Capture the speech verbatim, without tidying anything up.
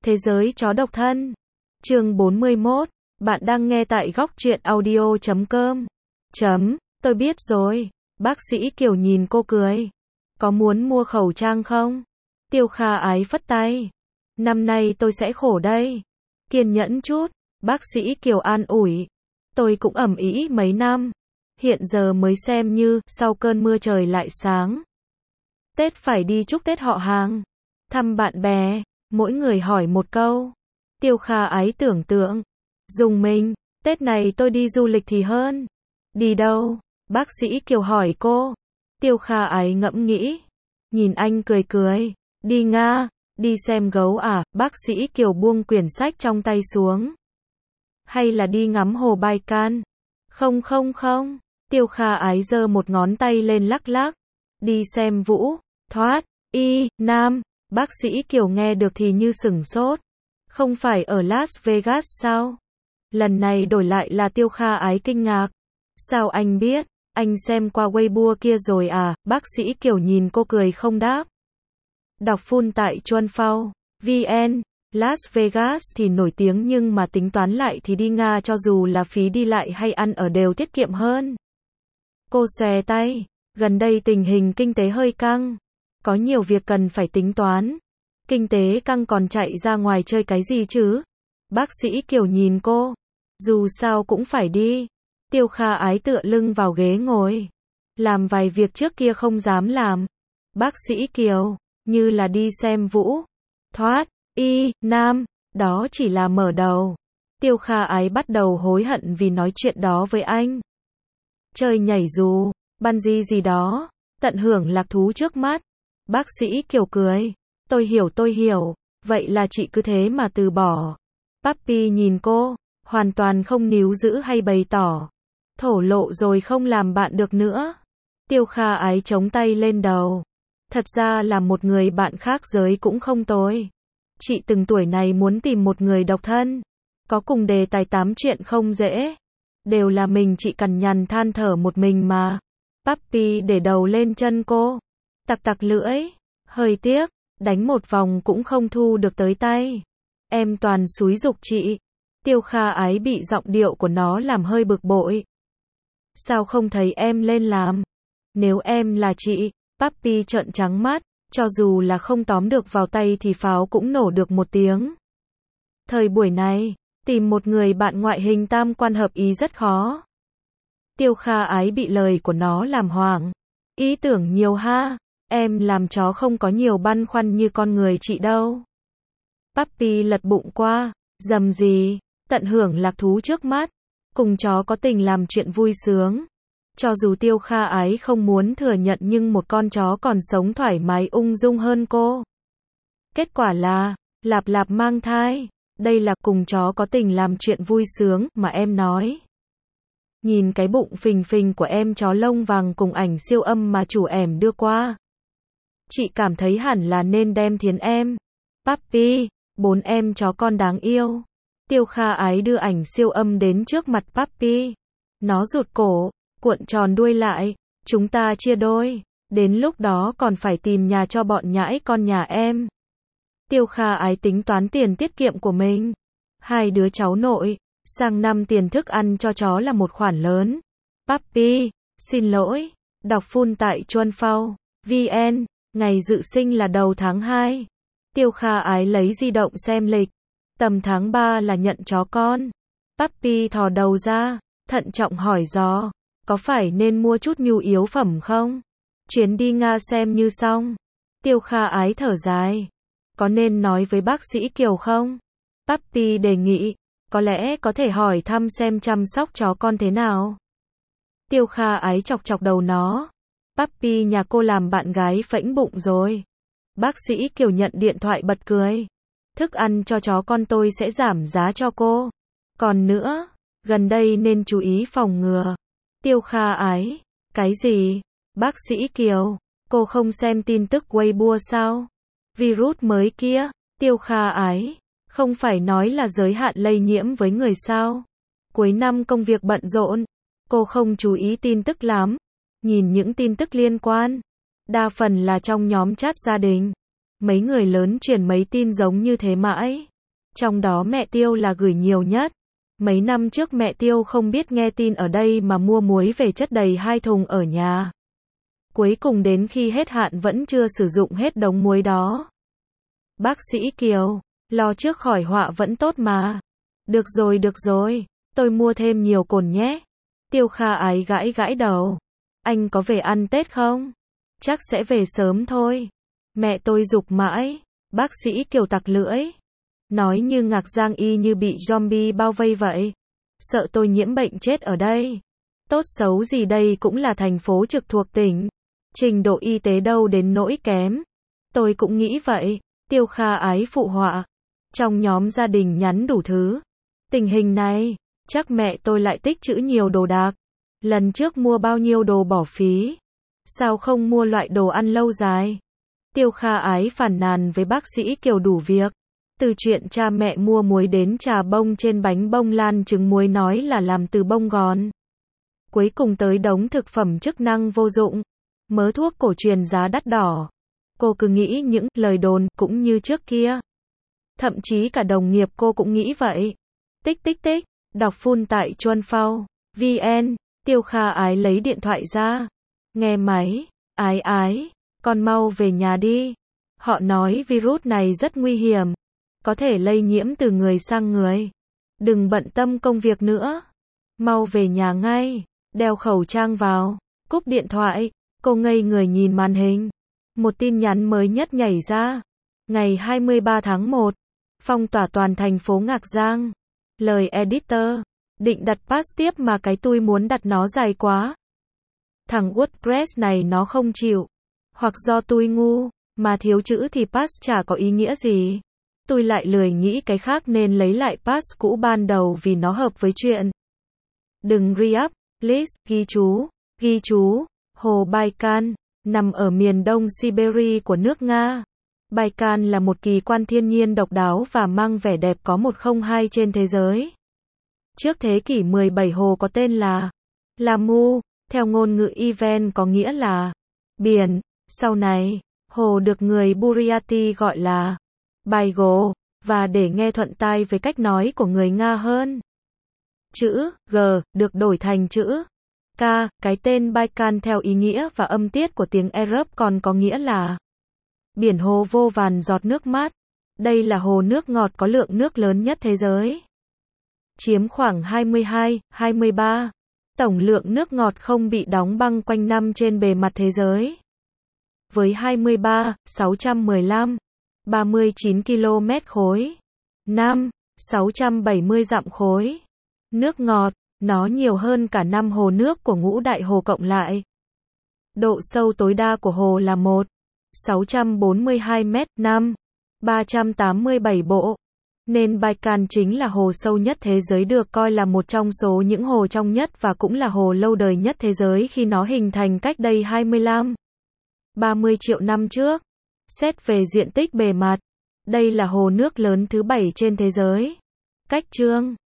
Thế giới chó độc thân. Chương bốn mươi mốt. Bạn đang nghe tại góc truyện audio chấm com. Chấm, tôi biết rồi. Bác sĩ Kiều nhìn cô cười. Có muốn mua khẩu trang không? Tiêu Kha Ái phất tay. Năm nay tôi sẽ khổ đây. Kiên nhẫn chút. Bác sĩ Kiều an ủi. Tôi cũng ẩm ĩ mấy năm. Hiện giờ mới xem như sau cơn mưa trời lại sáng. Tết phải đi chúc Tết họ hàng. Thăm bạn bè. Mỗi người hỏi một câu. Tiêu Kha Ái tưởng tượng. Dùng mình, Tết này tôi đi du lịch thì hơn. Đi đâu? Bác sĩ Kiều hỏi cô. Tiêu Kha Ái ngẫm nghĩ. Nhìn anh cười cười. Đi Nga, đi xem gấu à? Bác sĩ Kiều buông quyển sách trong tay xuống. Hay là đi ngắm hồ Baikal? Không không không. Tiêu Kha Ái giơ một ngón tay lên lắc lắc. Đi xem vũ, thoát, y, nam. Bác sĩ Kiều nghe được thì như sửng sốt. Không phải ở Las Vegas sao? Lần này đổi lại là Tiêu Kha Ái kinh ngạc. Sao anh biết? Anh xem qua Weibo kia rồi à? Bác sĩ Kiều nhìn cô cười không đáp. Đọc full tại chuan phao vn. Las Vegas thì nổi tiếng nhưng mà tính toán lại thì đi Nga cho dù là phí đi lại hay ăn ở đều tiết kiệm hơn. Cô xòe tay. Gần đây tình hình kinh tế hơi căng. Có nhiều việc cần phải tính toán. Kinh tế căng còn chạy ra ngoài chơi cái gì chứ? Bác sĩ Kiều nhìn cô. Dù sao cũng phải đi. Tiêu Kha Ái tựa lưng vào ghế ngồi. Làm vài việc trước kia không dám làm. Bác sĩ Kiều, như là đi xem vũ, thoát, y, nam, đó chỉ là mở đầu. Tiêu Kha Ái bắt đầu hối hận vì nói chuyện đó với anh. Chơi nhảy dù, bungee gì đó, tận hưởng lạc thú trước mắt. Bác sĩ Kiều cười. Tôi hiểu tôi hiểu, vậy là chị cứ thế mà từ bỏ. Papi nhìn cô, hoàn toàn không níu giữ hay bày tỏ. Thổ lộ rồi không làm bạn được nữa. Tiêu Kha Ái chống tay lên đầu. Thật ra là một người bạn khác giới cũng không tồi. Chị từng tuổi này muốn tìm một người độc thân. Có cùng đề tài tám chuyện không dễ. Đều là mình chị cằn nhằn than thở một mình mà. Papi để đầu lên chân cô. Tặc tặc lưỡi. Hơi tiếc. Đánh một vòng cũng không thu được tới tay. Em toàn xúi giục chị. Tiêu Kha Ái bị giọng điệu của nó làm hơi bực bội. Sao không thấy em lên làm? Nếu em là chị, Papi trợn trắng mắt, cho dù là không tóm được vào tay thì pháo cũng nổ được một tiếng. Thời buổi này, tìm một người bạn ngoại hình tam quan hợp ý rất khó. Tiêu Kha Ái bị lời của nó làm hoảng. Ý tưởng nhiều ha. Em làm chó không có nhiều băn khoăn như con người chị đâu. Papi lật bụng qua. Dầm gì, tận hưởng lạc thú trước mắt. Cùng chó có tình làm chuyện vui sướng. Cho dù Tiêu Kha Ái không muốn thừa nhận nhưng một con chó còn sống thoải mái ung dung hơn cô. Kết quả là, Lạp Lạp mang thai. Đây là cùng chó có tình làm chuyện vui sướng mà em nói. Nhìn cái bụng phình phình của em chó lông vàng cùng ảnh siêu âm mà chủ ẻm đưa qua. Chị cảm thấy hẳn là nên đem thiến em. Papi, bốn em chó con đáng yêu. Tiêu Kha Ái đưa ảnh siêu âm đến trước mặt Papi. Nó rụt cổ, cuộn tròn đuôi lại. Chúng ta chia đôi. Đến lúc đó còn phải tìm nhà cho bọn nhãi con nhà em. Tiêu Kha Ái tính toán tiền tiết kiệm của mình. Hai đứa cháu nội. Sang năm tiền thức ăn cho chó là một khoản lớn. Papi, xin lỗi. Đọc full tại chuan phao vn. Ngày dự sinh là đầu tháng hai. Tiêu Kha Ái lấy di động xem lịch. Tầm tháng ba là nhận chó con. Papi thò đầu ra, thận trọng hỏi dò. Có phải nên mua chút nhu yếu phẩm không? Chuyến đi Nga xem như xong. Tiêu Kha Ái thở dài. Có nên nói với bác sĩ Kiều không? Papi đề nghị. Có lẽ có thể hỏi thăm xem chăm sóc chó con thế nào. Tiêu Kha Ái chọc chọc đầu nó. Papi nhà cô làm bạn gái phễnh bụng rồi. Bác sĩ Kiều nhận điện thoại bật cười. Thức ăn cho chó con tôi sẽ giảm giá cho cô. Còn nữa, gần đây nên chú ý phòng ngừa. Tiêu Kha Ái. Cái gì? Bác sĩ Kiều, cô không xem tin tức Weibo sao? Virus mới kia. Tiêu Kha Ái. Không phải nói là giới hạn lây nhiễm với người sao? Cuối năm công việc bận rộn. Cô không chú ý tin tức lắm. Nhìn những tin tức liên quan. Đa phần là trong nhóm chat gia đình. Mấy người lớn truyền mấy tin giống như thế mãi. Trong đó mẹ Tiêu là gửi nhiều nhất. Mấy năm trước mẹ Tiêu không biết nghe tin ở đây mà mua muối về chất đầy hai thùng ở nhà. Cuối cùng đến khi hết hạn vẫn chưa sử dụng hết đống muối đó. Bác sĩ Kiều, lo trước khỏi họa vẫn tốt mà. Được rồi được rồi, tôi mua thêm nhiều cồn nhé. Tiêu Kha Ái gãi gãi đầu. Anh có về ăn Tết không? Chắc sẽ về sớm thôi. Mẹ tôi giục mãi. Bác sĩ Kiều tặc lưỡi. Nói như ngạc giang y như bị zombie bao vây vậy. Sợ tôi nhiễm bệnh chết ở đây. Tốt xấu gì đây cũng là thành phố trực thuộc tỉnh. Trình độ y tế đâu đến nỗi kém. Tôi cũng nghĩ vậy. Tiêu Kha Ái phụ họa. Trong nhóm gia đình nhắn đủ thứ. Tình hình này, chắc mẹ tôi lại tích trữ nhiều đồ đạc. Lần trước mua bao nhiêu đồ bỏ phí. Sao không mua loại đồ ăn lâu dài? Tiêu Kha Ái phàn nàn với bác sĩ Kiều đủ việc. Từ chuyện cha mẹ mua muối đến trà bông trên bánh bông lan trứng muối nói là làm từ bông gòn. Cuối cùng tới đống thực phẩm chức năng vô dụng. Mớ thuốc cổ truyền giá đắt đỏ. Cô cứ nghĩ những lời đồn cũng như trước kia. Thậm chí cả đồng nghiệp cô cũng nghĩ vậy. Tích tích tích, đọc full tại Chuan Phao, vê en, Tiêu Kha Ái lấy điện thoại ra. Nghe máy, Ái Ái, con mau về nhà đi. Họ nói virus này rất nguy hiểm. Có thể lây nhiễm từ người sang người. Đừng bận tâm công việc nữa. Mau về nhà ngay, đeo khẩu trang vào, cúp điện thoại. Cô ngây người nhìn màn hình. Một tin nhắn mới nhất nhảy ra. Ngày hai mươi ba tháng một. Phong tỏa toàn thành phố Ngạc Giang. Lời editor. Định đặt pass tiếp mà cái tui muốn đặt nó dài quá. Thằng WordPress này nó không chịu. Hoặc do tui ngu. Mà thiếu chữ thì pass chả có ý nghĩa gì. Tôi lại lười nghĩ cái khác nên lấy lại pass cũ ban đầu vì nó hợp với chuyện. Đừng re-up, list, ghi chú. Ghi chú. Hồ Baikal, nằm ở miền đông Siberia của nước Nga. Baikal là một kỳ quan thiên nhiên độc đáo và mang vẻ đẹp có một không hai trên thế giới. Trước thế kỷ mười bảy hồ có tên là Lamu, theo ngôn ngữ Ivan có nghĩa là biển. Sau này, hồ được người Buryaty gọi là Baigo, và để nghe thuận tai với cách nói của người Nga hơn. Chữ G được đổi thành chữ K, cái tên Baikal theo ý nghĩa và âm tiết của tiếng Arab còn có nghĩa là biển hồ vô vàn giọt nước mát. Đây là hồ nước ngọt có lượng nước lớn nhất thế giới. Chiếm khoảng hai mươi hai, hai mươi ba. Tổng lượng nước ngọt không bị đóng băng quanh năm trên bề mặt thế giới. Với hai mươi ba, sáu trăm mười lăm, ba mươi chín ki lô mét khối. năm, sáu trăm bảy mươi dặm khối. Nước ngọt. Nó nhiều hơn cả năm hồ nước của ngũ đại hồ cộng lại. Độ sâu tối đa của hồ là một nghìn sáu trăm bốn mươi hai mét, năm nghìn ba trăm tám mươi bảy bộ. Nên Baikal chính là hồ sâu nhất thế giới, được coi là một trong số những hồ trong nhất và cũng là hồ lâu đời nhất thế giới khi nó hình thành cách đây hai mươi lăm, ba mươi triệu năm trước. Xét về diện tích bề mặt, đây là hồ nước lớn thứ bảy trên thế giới. Cách trương